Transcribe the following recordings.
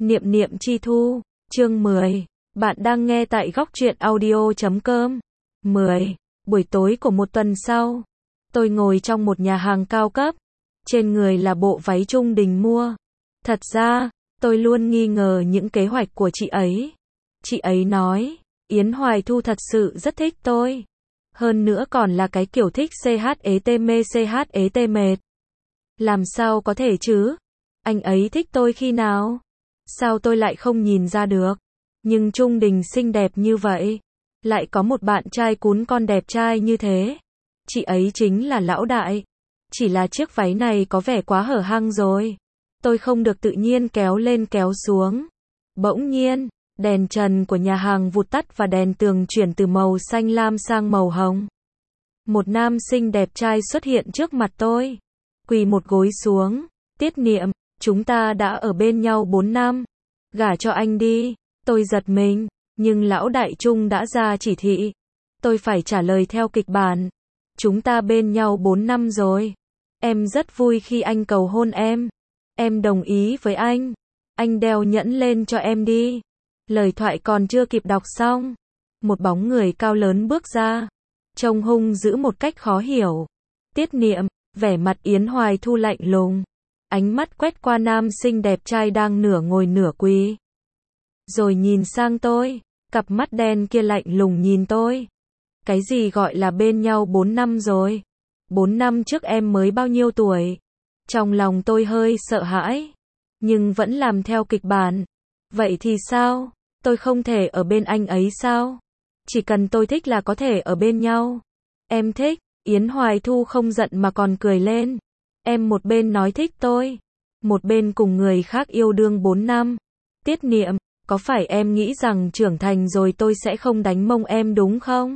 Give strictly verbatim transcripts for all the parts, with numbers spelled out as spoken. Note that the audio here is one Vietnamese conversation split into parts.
Niệm niệm chi thu, chương mười. Bạn đang nghe tại góc truyện audio chấm com. mười. Buổi tối của một tuần sau, tôi ngồi trong một nhà hàng cao cấp. Trên người là bộ váy Trung Đình mua. Thật ra, tôi luôn nghi ngờ những kế hoạch của chị ấy. Chị ấy nói, Yến Hoài Thu thật sự rất thích tôi. Hơn nữa còn là cái kiểu thích chat mê chat mệt. Làm sao có thể chứ? Anh ấy thích tôi khi nào? Sao tôi lại không nhìn ra được? Nhưng Trung Đình xinh đẹp như vậy, lại có một bạn trai cún con đẹp trai như thế. Chị ấy chính là lão đại. Chỉ là chiếc váy này có vẻ quá hở hang rồi. Tôi không được tự nhiên kéo lên kéo xuống. Bỗng nhiên, đèn trần của nhà hàng vụt tắt và đèn tường chuyển từ màu xanh lam sang màu hồng. Một nam sinh đẹp trai xuất hiện trước mặt tôi. Quỳ một gối xuống. Tiết Niệm, chúng ta đã ở bên nhau bốn năm. Gả cho anh đi. Tôi giật mình, nhưng lão đại Trung đã ra chỉ thị. Tôi phải trả lời theo kịch bản. Chúng ta bên nhau bốn năm rồi. Em rất vui khi anh cầu hôn em. Em đồng ý với anh. Anh đeo nhẫn lên cho em đi. Lời thoại còn chưa kịp đọc xong, một bóng người cao lớn bước ra, trông hung dữ một cách khó hiểu. Tiết Niệm, vẻ mặt Yến Hoài Thu lạnh lùng, ánh mắt quét qua nam sinh đẹp trai đang nửa ngồi nửa quỳ, rồi nhìn sang tôi, cặp mắt đen kia lạnh lùng nhìn tôi. Cái gì gọi là bên nhau bốn năm rồi? Bốn năm trước em mới bao nhiêu tuổi? Trong lòng tôi hơi sợ hãi, nhưng vẫn làm theo kịch bản. Vậy thì sao? Tôi không thể ở bên anh ấy sao? Chỉ cần tôi thích là có thể ở bên nhau. Em thích. Yến Hoài Thu không giận mà còn cười lên. Em một bên nói thích tôi, một bên cùng người khác yêu đương bốn năm. Tiết Niệm, có phải em nghĩ rằng trưởng thành rồi tôi sẽ không đánh mông em đúng không?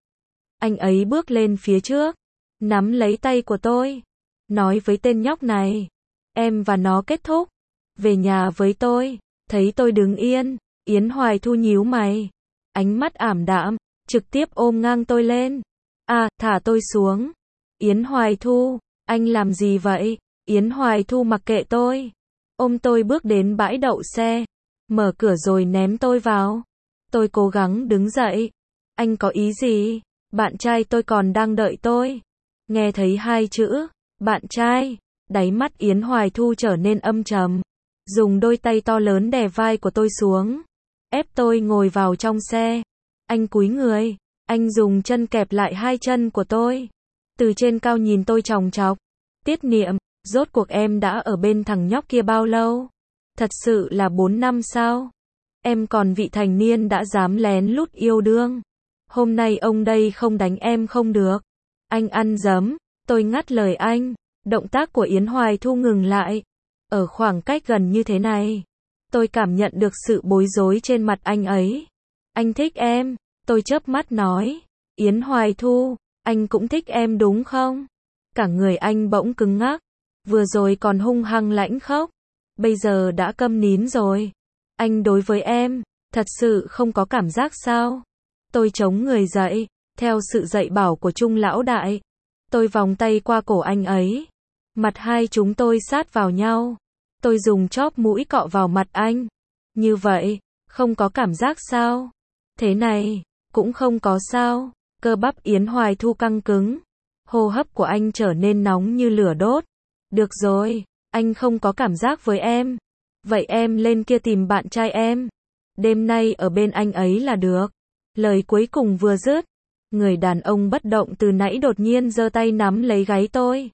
Anh ấy bước lên phía trước, nắm lấy tay của tôi, nói với tên nhóc này, em và nó kết thúc, về nhà với tôi. Thấy tôi đứng yên, Yến Hoài Thu nhíu mày, ánh mắt ảm đạm, trực tiếp ôm ngang tôi lên. À, thả tôi xuống. Yến Hoài Thu, anh làm gì vậy? Yến Hoài Thu mặc kệ tôi, ôm tôi bước đến bãi đậu xe, mở cửa rồi ném tôi vào. Tôi cố gắng đứng dậy. Anh có ý gì? Bạn trai tôi còn đang đợi tôi. Nghe thấy hai chữ, bạn trai, đáy mắt Yến Hoài Thu trở nên âm trầm. Dùng đôi tay to lớn đè vai của tôi xuống, ép tôi ngồi vào trong xe. Anh cúi người, anh dùng chân kẹp lại hai chân của tôi, từ trên cao nhìn tôi chòng chọc. Tiết Niệm, rốt cuộc em đã ở bên thằng nhóc kia bao lâu? Thật sự là bốn năm sao? Em còn vị thành niên đã dám lén lút yêu đương. Hôm nay ông đây không đánh em không được. Anh ăn dấm. Tôi ngắt lời anh. Động tác của Yến Hoài Thu ngừng lại. Ở khoảng cách gần như thế này, tôi cảm nhận được sự bối rối trên mặt anh ấy. Anh thích em. Tôi chớp mắt nói. Yến Hoài Thu, anh cũng thích em đúng không? Cả người anh bỗng cứng ngắc. Vừa rồi còn hung hăng lãnh khốc, bây giờ đã câm nín rồi. Anh đối với em, thật sự không có cảm giác sao? Tôi chống người dậy, theo sự dạy bảo của Trung lão đại. Tôi vòng tay qua cổ anh ấy. Mặt hai chúng tôi sát vào nhau. Tôi dùng chóp mũi cọ vào mặt anh. Như vậy, không có cảm giác sao? Thế này, cũng không có sao. Cơ bắp Yến Hoài Thu căng cứng. Hô hấp của anh trở nên nóng như lửa đốt. Được rồi, anh không có cảm giác với em. Vậy em lên kia tìm bạn trai em. Đêm nay ở bên anh ấy là được. Lời cuối cùng vừa dứt, người đàn ông bất động từ nãy đột nhiên giơ tay nắm lấy gáy tôi.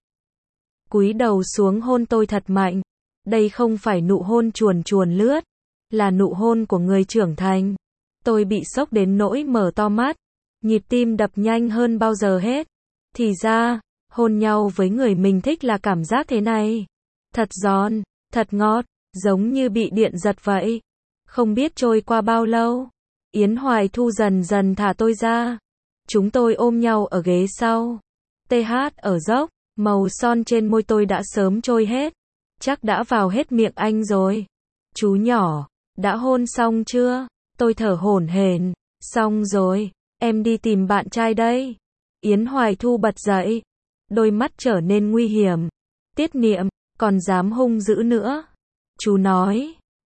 Cúi đầu xuống hôn tôi thật mạnh. Đây không phải nụ hôn chuồn chuồn lướt, là nụ hôn của người trưởng thành. Tôi bị sốc đến nỗi mở to mắt, nhịp tim đập nhanh hơn bao giờ hết. Thì ra, hôn nhau với người mình thích là cảm giác thế này. Thật giòn, thật ngọt, giống như bị điện giật vậy. Không biết trôi qua bao lâu, Yến Hoài Thu dần dần thả tôi ra. Chúng tôi ôm nhau ở ghế sau. tê hát ở dốc, màu son trên môi tôi đã sớm trôi hết. Chắc đã vào hết miệng anh rồi. Chú nhỏ, đã hôn xong chưa? Tôi thở hổn hển. Xong rồi, em đi tìm bạn trai đây. Yến Hoài Thu bật dậy, đôi mắt trở nên nguy hiểm. Tiết Niệm, còn dám hung dữ nữa? Chú nói,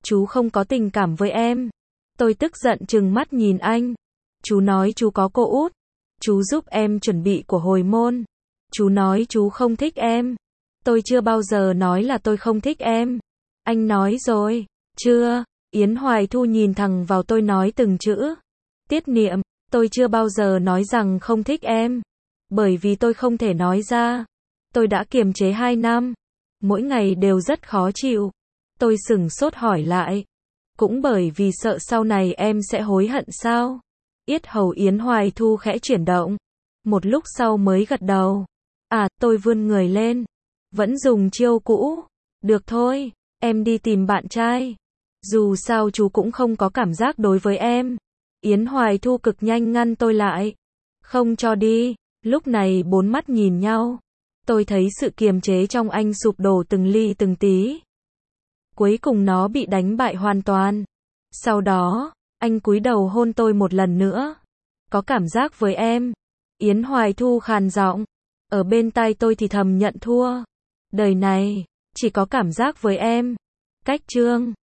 Chú không có tình cảm với em. Tôi tức giận trừng mắt nhìn anh. Chú nói chú có cô út. Chú giúp em chuẩn bị của hồi môn. Chú nói chú không thích em. Tôi chưa bao giờ nói là tôi không thích em. Anh nói rồi. Chưa. Yến Hoài Thu nhìn thẳng vào tôi nói từng chữ. Tiết Niệm, tôi chưa bao giờ nói rằng không thích em. Bởi vì tôi không thể nói ra. Tôi đã kiềm chế hai năm. Mỗi ngày đều rất khó chịu. Tôi sửng sốt hỏi lại. Cũng bởi vì sợ sau này em sẽ hối hận sao? Yết hầu Yến Hoài Thu khẽ chuyển động. Một lúc sau mới gật đầu. À, tôi vươn người lên. Vẫn dùng chiêu cũ. Được thôi, em đi tìm bạn trai. Dù sao chú cũng không có cảm giác đối với em. Yến Hoài Thu cực nhanh ngăn tôi lại. Không cho đi. Lúc này bốn mắt nhìn nhau. Tôi thấy sự kiềm chế trong anh sụp đổ từng ly từng tí. Cuối cùng nó bị đánh bại hoàn toàn. Sau đó, anh cúi đầu hôn tôi một lần nữa. Có cảm giác với em. Yến Hoài Thu khàn giọng. Ở bên tai tôi thì thầm nhận thua. Đời này, chỉ có cảm giác với em. Cách chương